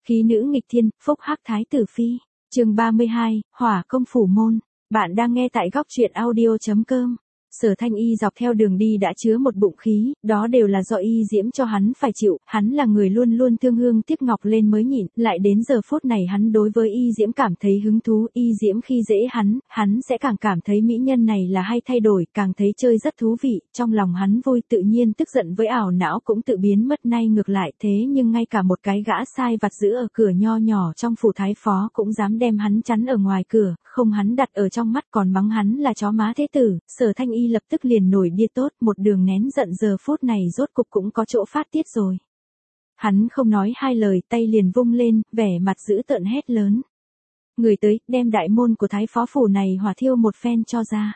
Khí nữ nghịch thiên, phúc hắc thái tử phi. Chương 32, Hỏa công phủ môn. Bạn đang nghe tại góc truyện audio.com. Sở Thanh Y dọc theo đường đi đã chứa một bụng khí, đó đều là do Y Diễm cho hắn phải chịu, hắn là người luôn luôn thương hương tiếc ngọc lên mới nhịn, lại đến giờ phút này hắn đối với Y Diễm cảm thấy hứng thú, Y Diễm khi dễ hắn sẽ càng cảm thấy mỹ nhân này là hay thay đổi, càng thấy chơi rất thú vị, trong lòng hắn vui tự nhiên tức giận với ảo não cũng tự biến mất nay ngược lại thế nhưng ngay cả một cái gã sai vặt giữ ở cửa nho nhỏ trong phủ thái phó cũng dám đem hắn chắn ở ngoài cửa, không hắn đặt ở trong mắt còn mắng hắn là chó má thế tử, Sở Thanh Y lập tức liền nổi điên tốt, một đường nén giận giờ phút này rốt cục cũng có chỗ phát tiết rồi. Hắn không nói hai lời, tay liền vung lên, vẻ mặt dữ tợn hét lớn. Người tới, đem đại môn của thái phó phủ này hỏa thiêu một phen cho ra.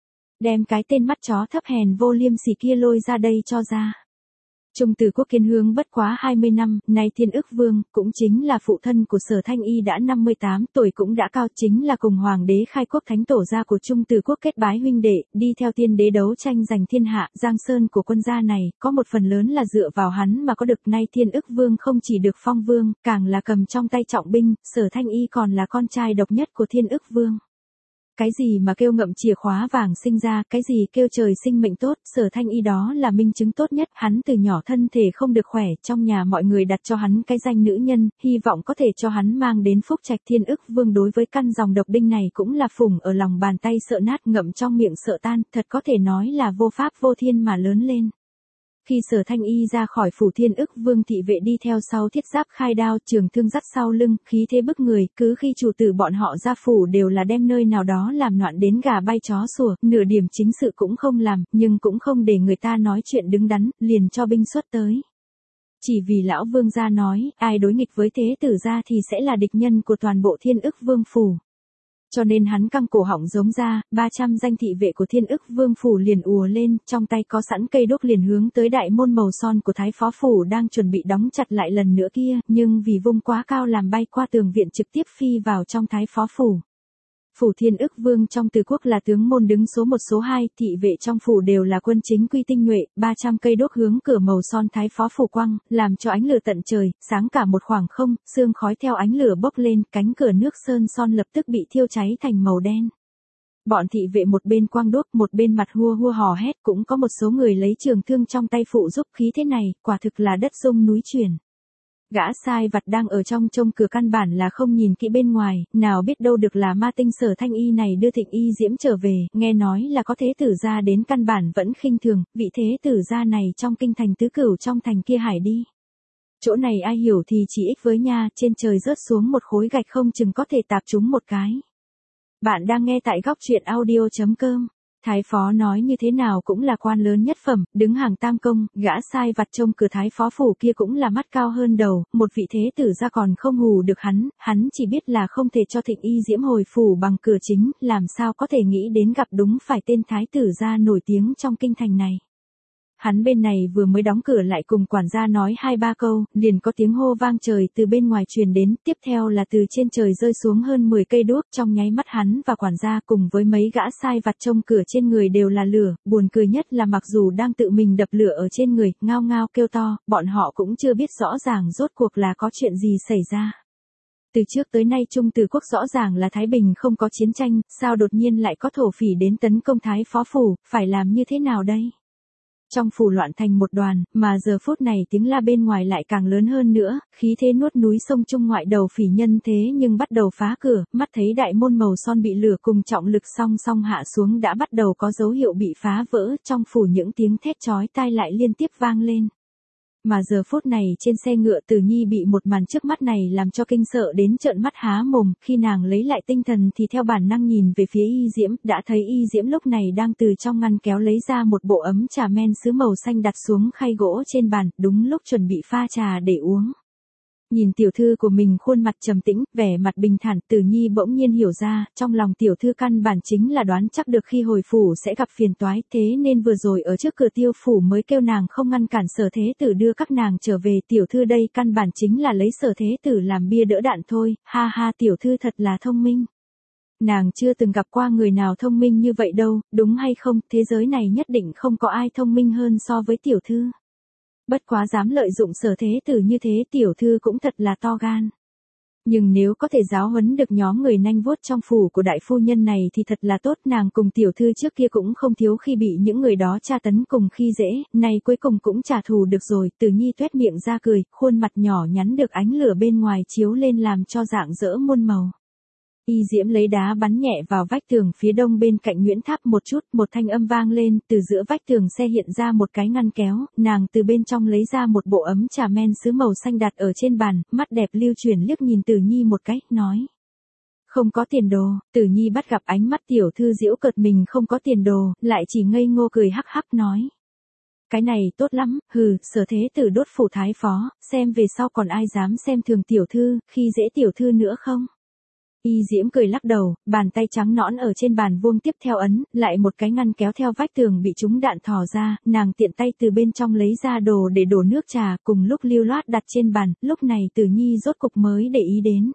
Đem cái tên mắt chó thấp hèn vô liêm sỉ kia lôi ra đây cho ra. Trung từ quốc Kiên Hương bất quá 20 năm, nay Thiên Ức Vương, cũng chính là phụ thân của Sở Thanh Y đã 58 tuổi cũng đã cao, chính là cùng Hoàng đế khai quốc thánh tổ gia của Trung từ quốc kết bái huynh đệ, đi theo Tiên đế đấu tranh giành thiên hạ, giang sơn của quân gia này, có một phần lớn là dựa vào hắn mà có được nay Thiên Ức Vương không chỉ được phong vương, càng là cầm trong tay trọng binh, Sở Thanh Y còn là con trai độc nhất của Thiên Ức Vương. Cái gì mà kêu ngậm chìa khóa vàng sinh ra, cái gì kêu trời sinh mệnh tốt, Sở Thanh Y đó là minh chứng tốt nhất, hắn từ nhỏ thân thể không được khỏe, trong nhà mọi người đặt cho hắn cái danh nữ nhân, hy vọng có thể cho hắn mang đến phúc trạch. Thiên Ức Vương đối với căn dòng độc đinh này cũng là phủng ở lòng bàn tay sợ nát ngậm trong miệng sợ tan, thật có thể nói là vô pháp vô thiên mà lớn lên. Khi Sở Thanh Y ra khỏi phủ Thiên Ức Vương thị vệ đi theo sau thiết giáp khai đao trường thương dắt sau lưng, khí thế bức người, cứ khi chủ tử bọn họ ra phủ đều là đem nơi nào đó làm loạn đến gà bay chó sủa, nửa điểm chính sự cũng không làm, nhưng cũng không để người ta nói chuyện đứng đắn, liền cho binh xuất tới. Chỉ vì lão vương gia nói, ai đối nghịch với thế tử gia thì sẽ là địch nhân của toàn bộ Thiên Ức Vương phủ. Cho nên hắn căng cổ họng giống ra, 300 danh thị vệ của Thiên Ức Vương phủ liền ùa lên, trong tay có sẵn cây đuốc liền hướng tới đại môn màu son của thái phó phủ đang chuẩn bị đóng chặt lại lần nữa kia, nhưng vì vung quá cao làm bay qua tường viện trực tiếp phi vào trong thái phó phủ. Phủ Thiên Ức Vương trong Từ quốc là tướng môn đứng số 1 số 2, thị vệ trong phủ đều là quân chính quy tinh nhuệ, 300 cây đuốc hướng cửa màu son thái phó phủ quăng, làm cho ánh lửa tận trời, sáng cả một khoảng không, sương khói theo ánh lửa bốc lên, cánh cửa nước sơn son lập tức bị thiêu cháy thành màu đen. Bọn thị vệ một bên quăng đuốc, một bên mặt hua hua hò hét, cũng có một số người lấy trường thương trong tay phụ giúp, khí thế này, quả thực là đất rung núi chuyển. Gã sai vặt đang ở trong trông cửa căn bản là không nhìn kỹ bên ngoài, nào biết đâu được là ma tinh Sở Thanh Y này đưa Thịnh Y Diễm trở về, nghe nói là có thế tử gia đến căn bản vẫn khinh thường, vị thế tử gia này trong kinh thành tứ cửu trong thành kia hải đi. Chỗ này ai hiểu thì chỉ ích với nha, trên trời rớt xuống một khối gạch không chừng có thể tạp trúng một cái. Bạn đang nghe tại góc truyện audio.com. Thái phó nói như thế nào cũng là quan lớn nhất phẩm, đứng hàng tam công, gã sai vặt trông cửa thái phó phủ kia cũng là mắt cao hơn đầu, một vị thế tử gia còn không hù được hắn chỉ biết là không thể cho Thịnh Y Diễm hồi phủ bằng cửa chính, làm sao có thể nghĩ đến gặp đúng phải tên thái tử gia nổi tiếng trong kinh thành này. Hắn bên này vừa mới đóng cửa lại cùng quản gia nói 2-3 câu, liền có tiếng hô vang trời từ bên ngoài truyền đến, tiếp theo là từ trên trời rơi xuống hơn 10 cây đuốc, trong nháy mắt hắn và quản gia cùng với mấy gã sai vặt trông cửa trên người đều là lửa, buồn cười nhất là mặc dù đang tự mình đập lửa ở trên người, ngao ngao kêu to, bọn họ cũng chưa biết rõ ràng rốt cuộc là có chuyện gì xảy ra. Từ trước tới nay Trung Từ quốc rõ ràng là Thái Bình không có chiến tranh, sao đột nhiên lại có thổ phỉ đến tấn công thái phó phủ, phải làm như thế nào đây? Trong phủ loạn thành một đoàn, mà giờ phút này tiếng la bên ngoài lại càng lớn hơn nữa, khí thế nuốt núi sông Trung ngoại đầu phỉ nhân thế nhưng bắt đầu phá cửa, mắt thấy đại môn màu son bị lửa cùng trọng lực song song hạ xuống đã bắt đầu có dấu hiệu bị phá vỡ, trong phủ những tiếng thét chói tai lại liên tiếp vang lên. Mà giờ phút này trên xe ngựa Từ Nhi bị một màn trước mắt này làm cho kinh sợ đến trợn mắt há mồm, khi nàng lấy lại tinh thần thì theo bản năng nhìn về phía Y Diễm, đã thấy Y Diễm lúc này đang từ trong ngăn kéo lấy ra một bộ ấm trà men sứ màu xanh đặt xuống khay gỗ trên bàn, đúng lúc chuẩn bị pha trà để uống. Nhìn tiểu thư của mình khuôn mặt trầm tĩnh, vẻ mặt bình thản, Từ Nhi bỗng nhiên hiểu ra, trong lòng tiểu thư căn bản chính là đoán chắc được khi hồi phủ sẽ gặp phiền toái, thế nên vừa rồi ở trước cửa Tiêu phủ mới kêu nàng không ngăn cản Sở Thế Tử đưa các nàng trở về, tiểu thư đây căn bản chính là lấy Sở Thế Tử làm bia đỡ đạn thôi, ha ha tiểu thư thật là thông minh. Nàng chưa từng gặp qua người nào thông minh như vậy đâu, đúng hay không, thế giới này nhất định không có ai thông minh hơn so với tiểu thư. Bất quá dám lợi dụng Sở Thế Tử như thế tiểu thư cũng thật là to gan. Nhưng nếu có thể giáo huấn được nhóm người nanh vuốt trong phủ của đại phu nhân này thì thật là tốt. Nàng cùng tiểu thư trước kia cũng không thiếu khi bị những người đó tra tấn cùng khi dễ, nay cuối cùng cũng trả thù được rồi. Từ Nhi tuét miệng ra cười, khuôn mặt nhỏ nhắn được ánh lửa bên ngoài chiếu lên làm cho rạng rỡ muôn màu. Y Diễm lấy đá bắn nhẹ vào vách tường phía đông bên cạnh Nguyễn Tháp một chút, một thanh âm vang lên, từ giữa vách tường xe hiện ra một cái ngăn kéo, nàng từ bên trong lấy ra một bộ ấm trà men sứ màu xanh đặt ở trên bàn, mắt đẹp lưu chuyển liếc nhìn Tử Nhi một cái, nói. Không có tiền đồ. Tử Nhi bắt gặp ánh mắt tiểu thư giễu cợt mình không có tiền đồ, lại chỉ ngây ngô cười hắc hắc nói. Cái này tốt lắm, hừ, Sở Thế Tử đốt phủ thái phó, xem về sau còn ai dám xem thường tiểu thư, khi dễ tiểu thư nữa không? Y Diễm cười lắc đầu, bàn tay trắng nõn ở trên bàn vuông tiếp theo ấn, lại một cái ngăn kéo theo vách tường bị trúng đạn thò ra, nàng tiện tay từ bên trong lấy ra đồ để đổ nước trà, cùng lúc lưu loát đặt trên bàn, lúc này Tử Nhi rốt cục mới để ý đến.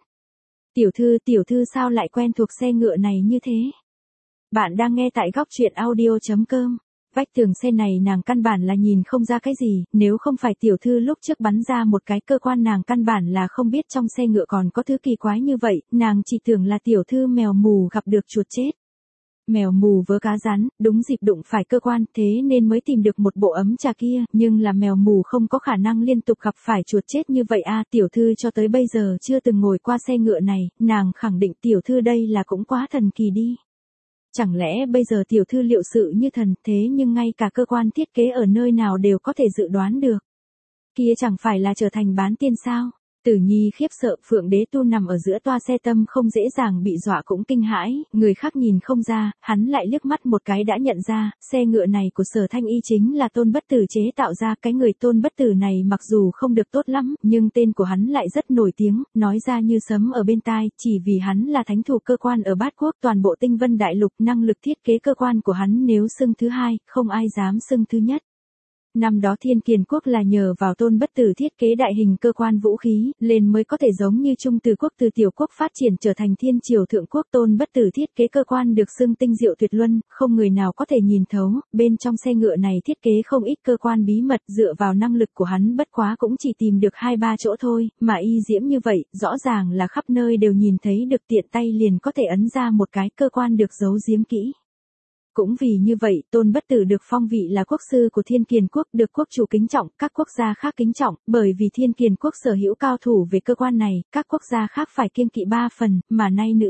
Tiểu thư sao lại quen thuộc xe ngựa này như thế? Bạn đang nghe tại góc truyện audio.com. Vách tường xe này nàng căn bản là nhìn không ra cái gì, nếu không phải tiểu thư lúc trước bắn ra một cái cơ quan nàng căn bản là không biết trong xe ngựa còn có thứ kỳ quái như vậy, nàng chỉ tưởng là tiểu thư mèo mù gặp được chuột chết. Mèo mù vớ cá rắn, đúng dịp đụng phải cơ quan, thế nên mới tìm được một bộ ấm trà kia, nhưng là mèo mù không có khả năng liên tục gặp phải chuột chết như vậy a. Tiểu thư cho tới bây giờ chưa từng ngồi qua xe ngựa này, nàng khẳng định tiểu thư đây là cũng quá thần kỳ đi. Chẳng lẽ bây giờ tiểu thư liệu sự như thần, thế nhưng ngay cả cơ quan thiết kế ở nơi nào đều có thể dự đoán được. Kia chẳng phải là trở thành bán tiên sao? Tử Nhi khiếp sợ, Phượng Đế Tu nằm ở giữa toa xe tâm không dễ dàng bị dọa cũng kinh hãi, người khác nhìn không ra, hắn lại liếc mắt một cái đã nhận ra, xe ngựa này của Sở Thanh Y chính là Tôn Bất Tử chế tạo ra. Cái người Tôn Bất Tử này mặc dù không được tốt lắm, nhưng tên của hắn lại rất nổi tiếng, nói ra như sấm ở bên tai, chỉ vì hắn là thánh thủ cơ quan ở Bát Quốc toàn bộ Tinh Vân Đại Lục, năng lực thiết kế cơ quan của hắn nếu xưng thứ hai, không ai dám xưng thứ nhất. Năm đó Thiên Kiền Quốc là nhờ vào Tôn Bất Tử thiết kế đại hình cơ quan vũ khí, lên mới có thể giống như Trung Từ Quốc từ tiểu quốc phát triển trở thành Thiên Triều Thượng Quốc. Tôn Bất Tử thiết kế cơ quan được xưng tinh diệu tuyệt luân, không người nào có thể nhìn thấu, bên trong xe ngựa này thiết kế không ít cơ quan bí mật, dựa vào năng lực của hắn bất quá cũng chỉ tìm được 2-3 chỗ thôi, mà Y Diễm như vậy, rõ ràng là khắp nơi đều nhìn thấy được, tiện tay liền có thể ấn ra một cái cơ quan được giấu giếm kỹ. Cũng vì như vậy, Tôn Bất Tử được phong vị là quốc sư của Thiên Kiền Quốc, được quốc chủ kính trọng, các quốc gia khác kính trọng, bởi vì Thiên Kiền Quốc sở hữu cao thủ về cơ quan này, các quốc gia khác phải kiêng kỵ 3 phần, mà nay nữ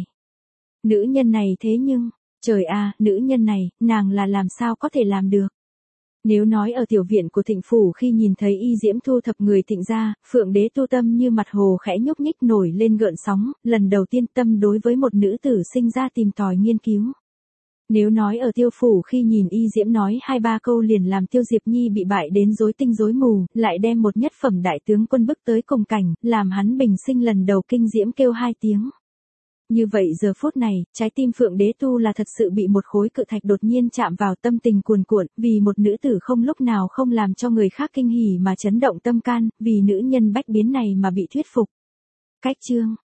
nhân này thế nhưng, trời a, nữ nhân này, nàng là làm sao có thể làm được? Nếu nói ở tiểu viện của Thịnh phủ khi nhìn thấy Y Diễm thu thập người Thịnh gia, Phượng Đế Tu tâm như mặt hồ khẽ nhúc nhích nổi lên gợn sóng, lần đầu tiên tâm đối với một nữ tử sinh ra tìm tòi nghiên cứu. Nếu nói ở Tiêu phủ khi nhìn Y Diễm nói 2-3 câu liền làm Tiêu Diệp Nhi bị bại đến rối tinh rối mù, lại đem một nhất phẩm đại tướng quân bức tới cùng cảnh, làm hắn bình sinh lần đầu kinh diễm kêu 2 tiếng. Như vậy giờ phút này, trái tim Phượng Đế Tu là thật sự bị một khối cự thạch đột nhiên chạm vào, tâm tình cuồn cuộn, vì một nữ tử không lúc nào không làm cho người khác kinh hỉ mà chấn động tâm can, vì nữ nhân bách biến này mà bị thuyết phục. Cách chương